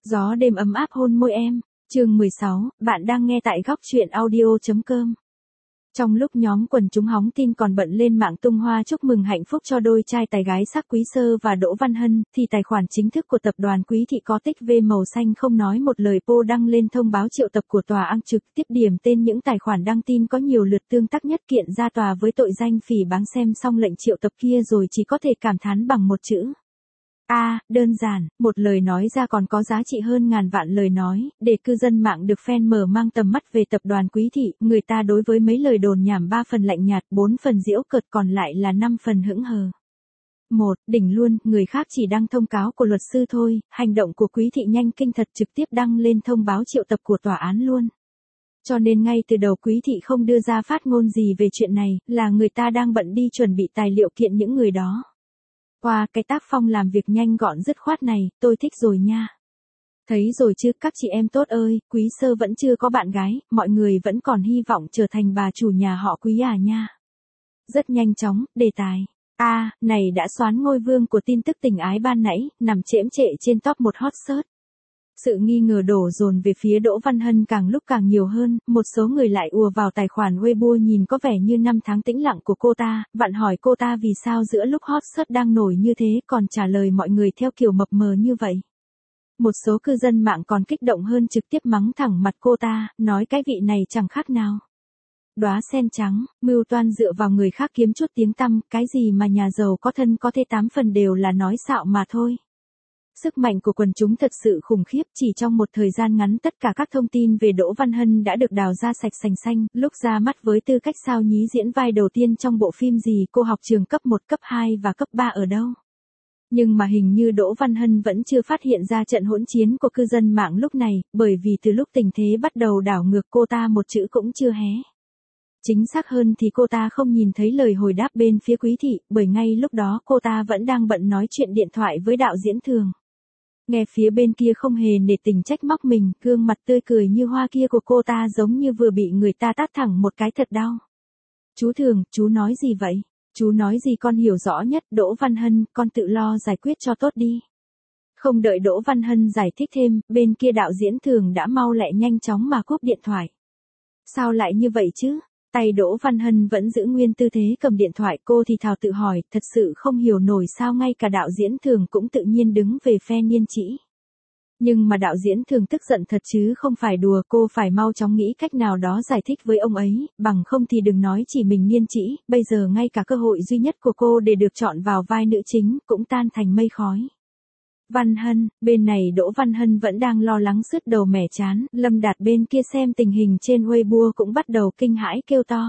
Gió đêm ấm áp hôn môi em. Chương 16, bạn đang nghe tại góc truyện audio.com. Trong lúc nhóm quần chúng hóng tin còn bận lên mạng tung hoa chúc mừng hạnh phúc cho đôi trai tài gái sắc Quý Sơ và Đỗ Văn Hân, thì tài khoản chính thức của tập đoàn Quý Thị có tích V màu xanh không nói một lời po đăng lên thông báo triệu tập của tòa án trực tiếp điểm tên những tài khoản đăng tin có nhiều lượt tương tác nhất kiện ra tòa với tội danh phỉ báng. Xem xong lệnh triệu tập kia rồi chỉ có thể cảm thán bằng một chữ. Đơn giản, một lời nói ra còn có giá trị hơn ngàn vạn lời nói, để cư dân mạng được fan mở mang tầm mắt về tập đoàn Quý Thị, người ta đối với mấy lời đồn nhảm 3 phần lạnh nhạt, 4 phần giễu cợt còn lại là 5 phần hững hờ. 1. Đỉnh luôn, người khác chỉ đăng thông cáo của luật sư thôi, hành động của Quý Thị nhanh kinh thật trực tiếp đăng lên thông báo triệu tập của tòa án luôn. Cho nên ngay từ đầu Quý Thị không đưa ra phát ngôn gì về chuyện này, là người ta đang bận đi chuẩn bị tài liệu kiện những người đó. Qua cái tác phong làm việc nhanh gọn dứt khoát này, tôi thích rồi nha. Thấy rồi chứ các chị em tốt ơi, Quý Sơ vẫn chưa có bạn gái, mọi người vẫn còn hy vọng trở thành bà chủ nhà họ Quý à nha. Rất nhanh chóng, đề tài. Này đã soán ngôi vương của tin tức tình ái ban nãy, nằm chễm chệ trên top 1 hot search. Sự nghi ngờ đổ dồn về phía Đỗ Văn Hân càng lúc càng nhiều hơn, một số người lại ùa vào tài khoản Weibo nhìn có vẻ như năm tháng tĩnh lặng của cô ta, vặn hỏi cô ta vì sao giữa lúc hot search đang nổi như thế còn trả lời mọi người theo kiểu mập mờ như vậy. Một số cư dân mạng còn kích động hơn trực tiếp mắng thẳng mặt cô ta, nói cái vị này chẳng khác nào đóa sen trắng, mưu toan dựa vào người khác kiếm chút tiếng tăm, cái gì mà nhà giàu có thân có thể 8 phần đều là nói xạo mà thôi. Sức mạnh của quần chúng thật sự khủng khiếp, chỉ trong một thời gian ngắn tất cả các thông tin về Đỗ Văn Hân đã được đào ra sạch sành xanh, lúc ra mắt với tư cách sao nhí diễn vai đầu tiên trong bộ phim gì cô học trường cấp 1, cấp 2 và cấp 3 ở đâu. Nhưng mà hình như Đỗ Văn Hân vẫn chưa phát hiện ra trận hỗn chiến của cư dân mạng lúc này, bởi vì từ lúc tình thế bắt đầu đảo ngược cô ta một chữ cũng chưa hé. Chính xác hơn thì cô ta không nhìn thấy lời hồi đáp bên phía Quý Thị, bởi ngay lúc đó cô ta vẫn đang bận nói chuyện điện thoại với đạo diễn Thường. Nghe phía bên kia không hề nể tình trách móc mình, gương mặt tươi cười như hoa kia của cô ta giống như vừa bị người ta tát thẳng một cái thật đau. Chú Thường, chú nói gì vậy? Chú nói gì con hiểu rõ nhất, Đỗ Văn Hân, con tự lo giải quyết cho tốt đi. Không đợi Đỗ Văn Hân giải thích thêm, bên kia đạo diễn Thường đã mau lẹ nhanh chóng mà cúp điện thoại. Sao lại như vậy chứ? Tay Đỗ Văn Hân vẫn giữ nguyên tư thế cầm điện thoại, cô thì thào tự hỏi, thật sự không hiểu nổi sao ngay cả đạo diễn Thường cũng tự nhiên đứng về phe Niên Trĩ. Nhưng mà đạo diễn Thường tức giận thật chứ không phải đùa, cô phải mau chóng nghĩ cách nào đó giải thích với ông ấy, bằng không thì đừng nói chỉ mình Niên Trĩ, bây giờ ngay cả cơ hội duy nhất của cô để được chọn vào vai nữ chính cũng tan thành mây khói. Văn Hân, bên này Đỗ Văn Hân vẫn đang lo lắng sứt đầu mẻ chán, Lâm Đạt bên kia xem tình hình trên Weibo cũng bắt đầu kinh hãi kêu to.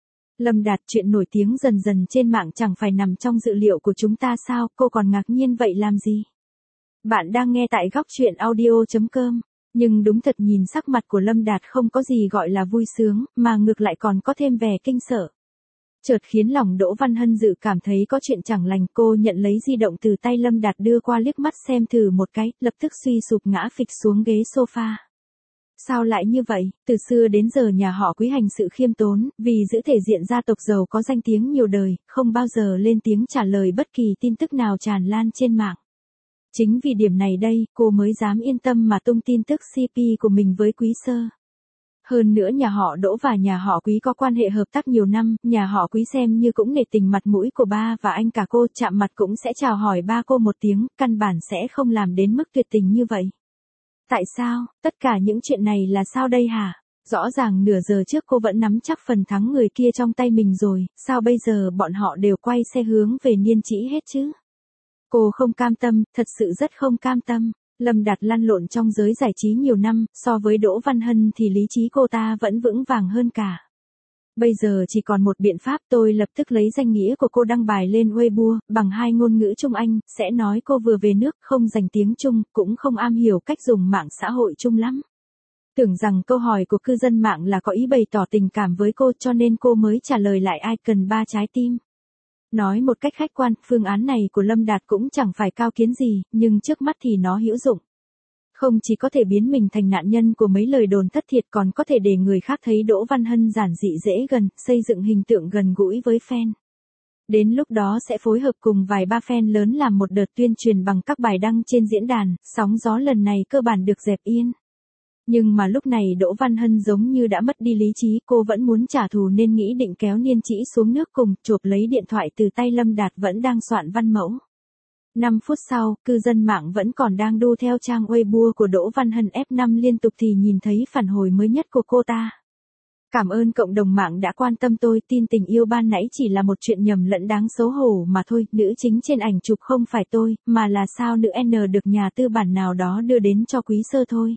Lâm Đạt, chuyện nổi tiếng dần dần trên mạng chẳng phải nằm trong dự liệu của chúng ta sao, cô còn ngạc nhiên vậy làm gì? Bạn đang nghe tại góc truyện audio.com, nhưng đúng thật nhìn sắc mặt của Lâm Đạt không có gì gọi là vui sướng, mà ngược lại còn có thêm vẻ kinh sợ. Chợt khiến lòng Đỗ Văn Hân dự cảm thấy có chuyện chẳng lành, cô nhận lấy di động từ tay Lâm Đạt đưa qua liếc mắt xem thử một cái, lập tức suy sụp ngã phịch xuống ghế sofa. Sao lại như vậy, từ xưa đến giờ nhà họ Quý hành sự khiêm tốn, vì giữ thể diện gia tộc giàu có danh tiếng nhiều đời, không bao giờ lên tiếng trả lời bất kỳ tin tức nào tràn lan trên mạng. Chính vì điểm này đây, cô mới dám yên tâm mà tung tin tức CP của mình với Quý Sơ. Hơn nữa nhà họ Đỗ và nhà họ Quý có quan hệ hợp tác nhiều năm, nhà họ Quý xem như cũng nể tình mặt mũi của ba và anh cả cô, chạm mặt cũng sẽ chào hỏi ba cô một tiếng, căn bản sẽ không làm đến mức tuyệt tình như vậy. Tại sao, tất cả những chuyện này là sao đây hả? Rõ ràng nửa giờ trước cô vẫn nắm chắc phần thắng người kia trong tay mình rồi, sao bây giờ bọn họ đều quay xe hướng về Niên Trĩ hết chứ? Cô không cam tâm, thật sự rất không cam tâm. Lâm Đạt lăn lộn trong giới giải trí nhiều năm, so với Đỗ Văn Hân thì lý trí cô ta vẫn vững vàng hơn cả. Bây giờ chỉ còn một biện pháp, tôi lập tức lấy danh nghĩa của cô đăng bài lên Weibo, bằng 2 ngôn ngữ Trung Anh, sẽ nói cô vừa về nước, không dành tiếng Trung, cũng không am hiểu cách dùng mạng xã hội Trung lắm. Tưởng rằng câu hỏi của cư dân mạng là có ý bày tỏ tình cảm với cô cho nên cô mới trả lời lại ai cần 3 trái tim. Nói một cách khách quan, phương án này của Lâm Đạt cũng chẳng phải cao kiến gì, nhưng trước mắt thì nó hữu dụng. Không chỉ có thể biến mình thành nạn nhân của mấy lời đồn thất thiệt còn có thể để người khác thấy Đỗ Văn Hân giản dị dễ gần, xây dựng hình tượng gần gũi với fan. Đến lúc đó sẽ phối hợp cùng vài ba fan lớn làm một đợt tuyên truyền bằng các bài đăng trên diễn đàn, sóng gió lần này cơ bản được dẹp yên. Nhưng mà lúc này Đỗ Văn Hân giống như đã mất đi lý trí, cô vẫn muốn trả thù nên nghĩ định kéo Niên Trĩ xuống nước cùng, chộp lấy điện thoại từ tay Lâm Đạt vẫn đang soạn văn mẫu. 5 phút sau, cư dân mạng vẫn còn đang đu theo trang Weibo của Đỗ Văn Hân F5 liên tục thì nhìn thấy phản hồi mới nhất của cô ta. Cảm ơn cộng đồng mạng đã quan tâm tôi, tin tình yêu ban nãy chỉ là một chuyện nhầm lẫn đáng xấu hổ mà thôi, nữ chính trên ảnh chụp không phải tôi, mà là sao nữ N được nhà tư bản nào đó đưa đến cho quý sơ thôi.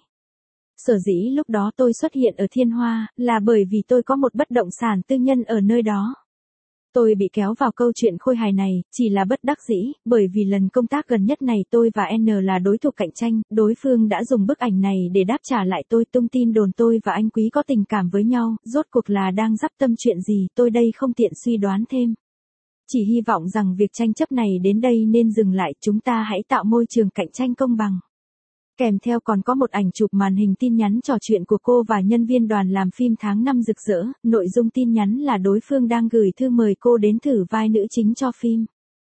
Sở dĩ lúc đó tôi xuất hiện ở Thiên Hoa, là bởi vì tôi có một bất động sản tư nhân ở nơi đó. Tôi bị kéo vào câu chuyện khôi hài này, chỉ là bất đắc dĩ, bởi vì lần công tác gần nhất này tôi và N là đối thủ cạnh tranh, đối phương đã dùng bức ảnh này để đáp trả lại tôi, tung tin đồn tôi và anh Quý có tình cảm với nhau, rốt cuộc là đang dắp tâm chuyện gì, tôi đây không tiện suy đoán thêm. Chỉ hy vọng rằng việc tranh chấp này đến đây nên dừng lại, chúng ta hãy tạo môi trường cạnh tranh công bằng. Kèm theo còn có một ảnh chụp màn hình tin nhắn trò chuyện của cô và nhân viên đoàn làm phim Tháng Năm Rực Rỡ, nội dung tin nhắn là đối phương đang gửi thư mời cô đến thử vai nữ chính cho phim.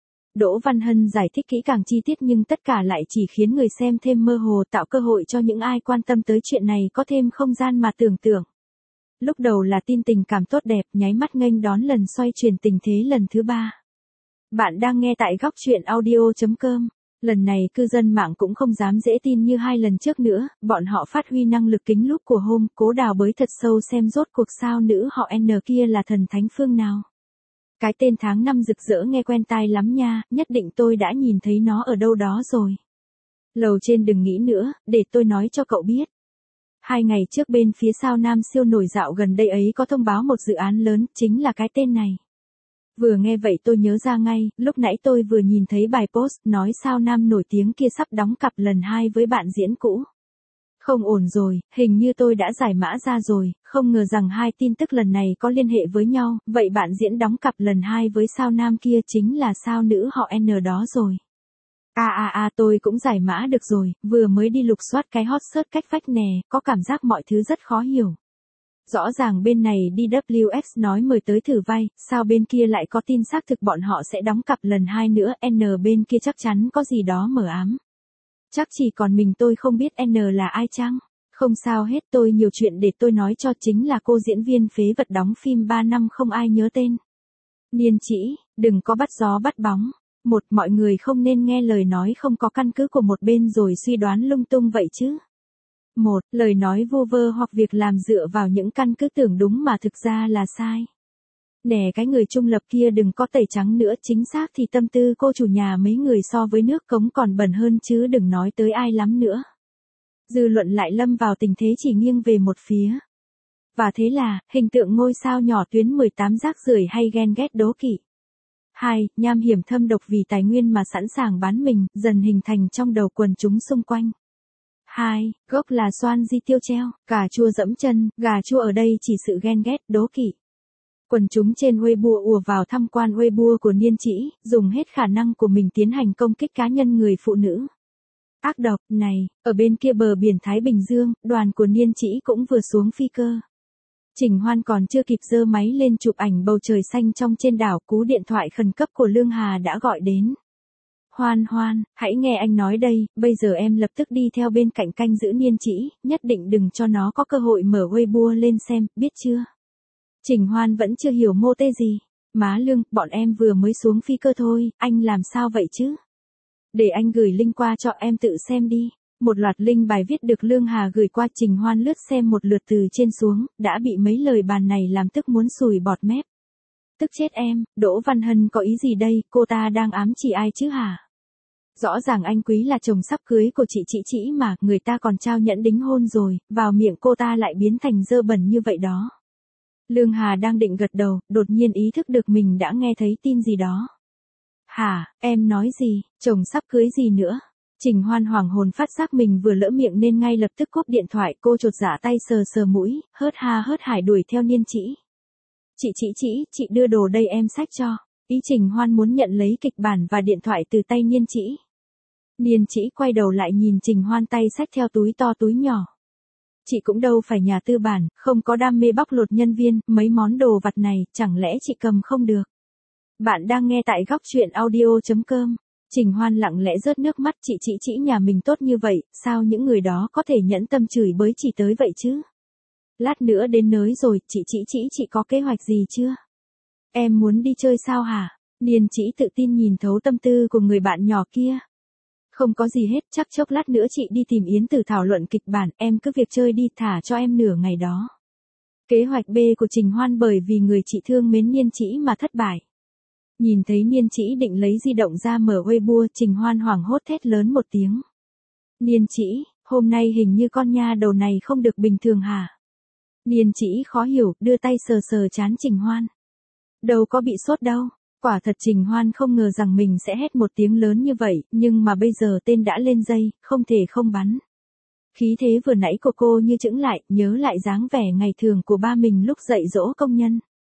Đỗ Văn Hân giải thích kỹ càng chi tiết nhưng tất cả lại chỉ khiến người xem thêm mơ hồ, tạo cơ hội cho những ai quan tâm tới chuyện này có thêm không gian mà tưởng tượng. Lúc đầu là tin tình cảm tốt đẹp, nháy mắt nghênh đón lần xoay chuyển tình thế lần thứ 3. Bạn đang nghe tại góc truyện audio.com. Lần này cư dân mạng cũng không dám dễ tin như 2 lần trước nữa, bọn họ phát huy năng lực kính lúp của hôm, cố đào bới thật sâu xem rốt cuộc sao nữ họ N kia là thần thánh phương nào. Cái tên Tháng Năm Rực Rỡ nghe quen tai lắm nha, nhất định tôi đã nhìn thấy nó ở đâu đó rồi. Lầu trên đừng nghĩ nữa, để tôi nói cho cậu biết. 2 ngày trước bên phía Sao Nam siêu nổi dạo gần đây ấy có thông báo một dự án lớn, chính là cái tên này. Vừa nghe vậy tôi nhớ ra ngay, lúc nãy tôi vừa nhìn thấy bài post nói Sao Nam nổi tiếng kia sắp đóng cặp lần 2 với bạn diễn cũ. Không ổn rồi, hình như tôi đã giải mã ra rồi, không ngờ rằng 2 tin tức lần này có liên hệ với nhau, vậy bạn diễn đóng cặp lần 2 với Sao Nam kia chính là sao nữ họ N đó rồi. Tôi cũng giải mã được rồi, vừa mới đi lục soát cái hot search cách vách nè, có cảm giác mọi thứ rất khó hiểu. Rõ ràng bên này DWX nói mời tới thử vai, sao bên kia lại có tin xác thực bọn họ sẽ đóng cặp lần 2 nữa, N bên kia chắc chắn có gì đó mờ ám. Chắc chỉ còn mình tôi không biết N là ai chăng? Không sao hết, tôi nhiều chuyện để tôi nói cho, chính là cô diễn viên phế vật đóng phim 3 năm không ai nhớ tên. Niên Trĩ, đừng có bắt gió bắt bóng. Mọi người không nên nghe lời nói không có căn cứ của một bên rồi suy đoán lung tung vậy chứ. Lời nói vu vơ hoặc việc làm dựa vào những căn cứ tưởng đúng mà thực ra là sai. Nè cái người trung lập kia đừng có tẩy trắng nữa, chính xác thì tâm tư cô chủ nhà mấy người so với nước cống còn bẩn hơn chứ đừng nói tới ai lắm nữa. Dư luận lại lâm vào tình thế chỉ nghiêng về một phía. Và thế là, hình tượng ngôi sao nhỏ tuyến 18 rác rưởi hay ghen ghét đố kỵ. 2. Nham hiểm thâm độc vì tài nguyên mà sẵn sàng bán mình, dần hình thành trong đầu quần chúng xung quanh. 2. Gốc là xoan di tiêu treo, cà chua dẫm chân, gà chua ở đây chỉ sự ghen ghét, đố kỵ. Quần chúng trên Weibo ùa vào tham quan Weibo của Niên Trĩ, dùng hết khả năng của mình tiến hành công kích cá nhân người phụ nữ. Ác độc, này, ở bên kia bờ biển Thái Bình Dương, đoàn của Niên Trĩ cũng vừa xuống phi cơ. Trình Hoan còn chưa kịp giơ máy lên chụp ảnh bầu trời xanh trong trên đảo, cú điện thoại khẩn cấp của Lương Hà đã gọi đến. Hoan, hãy nghe anh nói đây, bây giờ em lập tức đi theo bên cạnh canh giữ Niên Trĩ, nhất định đừng cho nó có cơ hội mở Weibo lên xem, biết chưa? Trình Hoan vẫn chưa hiểu mô tê gì. Má Lương, bọn em vừa mới xuống phi cơ thôi, anh làm sao vậy chứ? Để anh gửi link qua cho em tự xem đi. Một loạt link bài viết được Lương Hà gửi qua, Trình Hoan lướt xem một lượt từ trên xuống, đã bị mấy lời bàn này làm tức muốn sùi bọt mép. Tức chết em, Đỗ Văn Hân có ý gì đây, cô ta đang ám chỉ ai chứ hả? Rõ ràng anh Quý là chồng sắp cưới của chị Trĩ mà, người ta còn trao nhẫn đính hôn rồi, vào miệng cô ta lại biến thành dơ bẩn như vậy đó. Lương Hà đang định gật đầu, đột nhiên ý thức được mình đã nghe thấy tin gì đó. Hả, em nói gì, chồng sắp cưới gì nữa? Trình Hoan hoảng hồn phát giác mình vừa lỡ miệng nên ngay lập tức cúp điện thoại, cô chột dạ tay sờ mũi, hớt ha hớt hải đuổi theo Niên Trĩ. Chị Trĩ, chị đưa đồ đây em xách cho. Ý Trình Hoan muốn nhận lấy kịch bản và điện thoại từ tay Niên Trĩ. Niên Trĩ quay đầu lại nhìn Trình Hoan tay xách theo túi to túi nhỏ. Chị cũng đâu phải nhà tư bản, không có đam mê bóc lột nhân viên, mấy món đồ vặt này, chẳng lẽ chị cầm không được? Bạn đang nghe tại góc chuyện audio.com. Trình Hoan lặng lẽ rớt nước mắt, chị nhà mình tốt như vậy, sao những người đó có thể nhẫn tâm chửi bới chị tới vậy chứ? Lát nữa đến nới rồi, chị có kế hoạch gì chưa? Em muốn đi chơi sao hả? Niên Chỉ tự tin nhìn thấu tâm tư của người bạn nhỏ kia. Không có gì hết, chắc chốc lát nữa chị đi tìm Yến Tử thảo luận kịch bản, em cứ việc chơi đi, thả cho em nửa ngày đó. Kế hoạch B của Trình Hoan bởi vì người chị thương mến Niên Chỉ mà thất bại. Nhìn thấy Niên Chỉ định lấy di động ra mở Weibo, Trình Hoan hoảng hốt thét lớn một tiếng. Niên Chỉ, hôm nay hình như con nha đầu này không được bình thường hả? Niên Chỉ khó hiểu, đưa tay sờ sờ trán Trình Hoan. Đâu có bị sốt đâu. Quả thật Trình Hoan không ngờ rằng mình sẽ hét một tiếng lớn như vậy, nhưng mà bây giờ tên đã lên dây, không thể không bắn. Khí thế vừa nãy của cô như chững lại, nhớ lại dáng vẻ ngày thường của ba mình lúc dạy dỗ công nhân.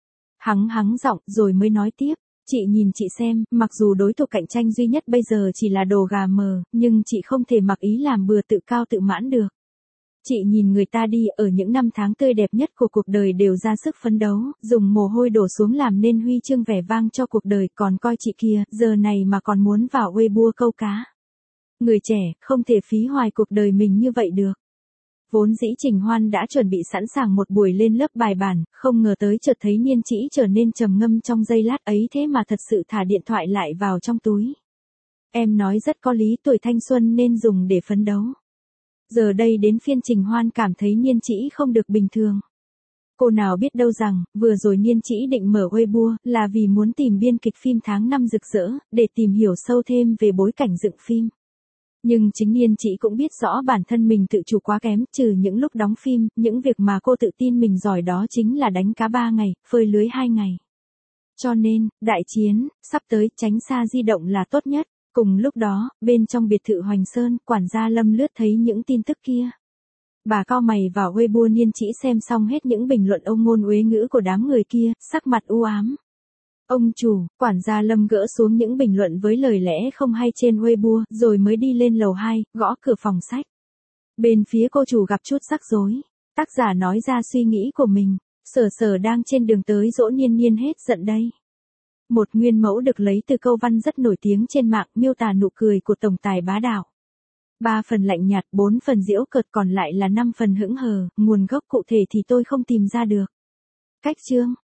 Hắng giọng rồi mới nói tiếp. Chị nhìn chị xem, mặc dù đối thủ cạnh tranh duy nhất bây giờ chỉ là đồ gà mờ, nhưng chị không thể mặc ý làm bừa tự cao tự mãn được. Chị nhìn người ta đi, ở những năm tháng tươi đẹp nhất của cuộc đời đều ra sức phấn đấu, dùng mồ hôi đổ xuống làm nên huy chương vẻ vang cho cuộc đời, còn coi chị kia, giờ này mà còn muốn vào Weibo câu cá. Người trẻ, không thể phí hoài cuộc đời mình như vậy được. Vốn dĩ Trình Hoan đã chuẩn bị sẵn sàng một buổi lên lớp bài bản, không ngờ tới chợt thấy Niên Chỉ trở nên trầm ngâm trong giây lát ấy, thế mà thật sự thả điện thoại lại vào trong túi. Em nói rất có lý, tuổi thanh xuân nên dùng để phấn đấu. Giờ đây đến phiên Trình Hoan cảm thấy Niên Chỉ không được bình thường. Cô nào biết đâu rằng, vừa rồi Niên Chỉ định mở Weibo, là vì muốn tìm biên kịch phim Tháng Năm Rực Rỡ, để tìm hiểu sâu thêm về bối cảnh dựng phim. Nhưng chính Niên Chỉ cũng biết rõ bản thân mình tự chủ quá kém, trừ những lúc đóng phim, những việc mà cô tự tin mình giỏi đó chính là đánh cá 3 ngày, phơi lưới 2 ngày. Cho nên, đại chiến, sắp tới, tránh xa di động là tốt nhất. Cùng lúc đó, bên trong biệt thự Hoành Sơn, quản gia Lâm lướt thấy những tin tức kia. Bà cau mày vào Weibo Niên Chỉ xem xong hết những bình luận ông ngôn uế ngữ của đám người kia, sắc mặt u ám. Ông chủ, quản gia Lâm gỡ xuống những bình luận với lời lẽ không hay trên Weibo, rồi mới đi lên lầu 2, gõ cửa phòng sách. Bên phía cô chủ gặp chút rắc rối. Tác giả nói ra suy nghĩ của mình. Sở đang trên đường tới dỗ Niên hết giận đây. Một nguyên mẫu được lấy từ câu văn rất nổi tiếng trên mạng miêu tả nụ cười của tổng tài bá đạo. 3 phần lạnh nhạt, 4 phần giễu cợt, còn lại là 5 phần hững hờ, nguồn gốc cụ thể thì tôi không tìm ra được. Cách chương,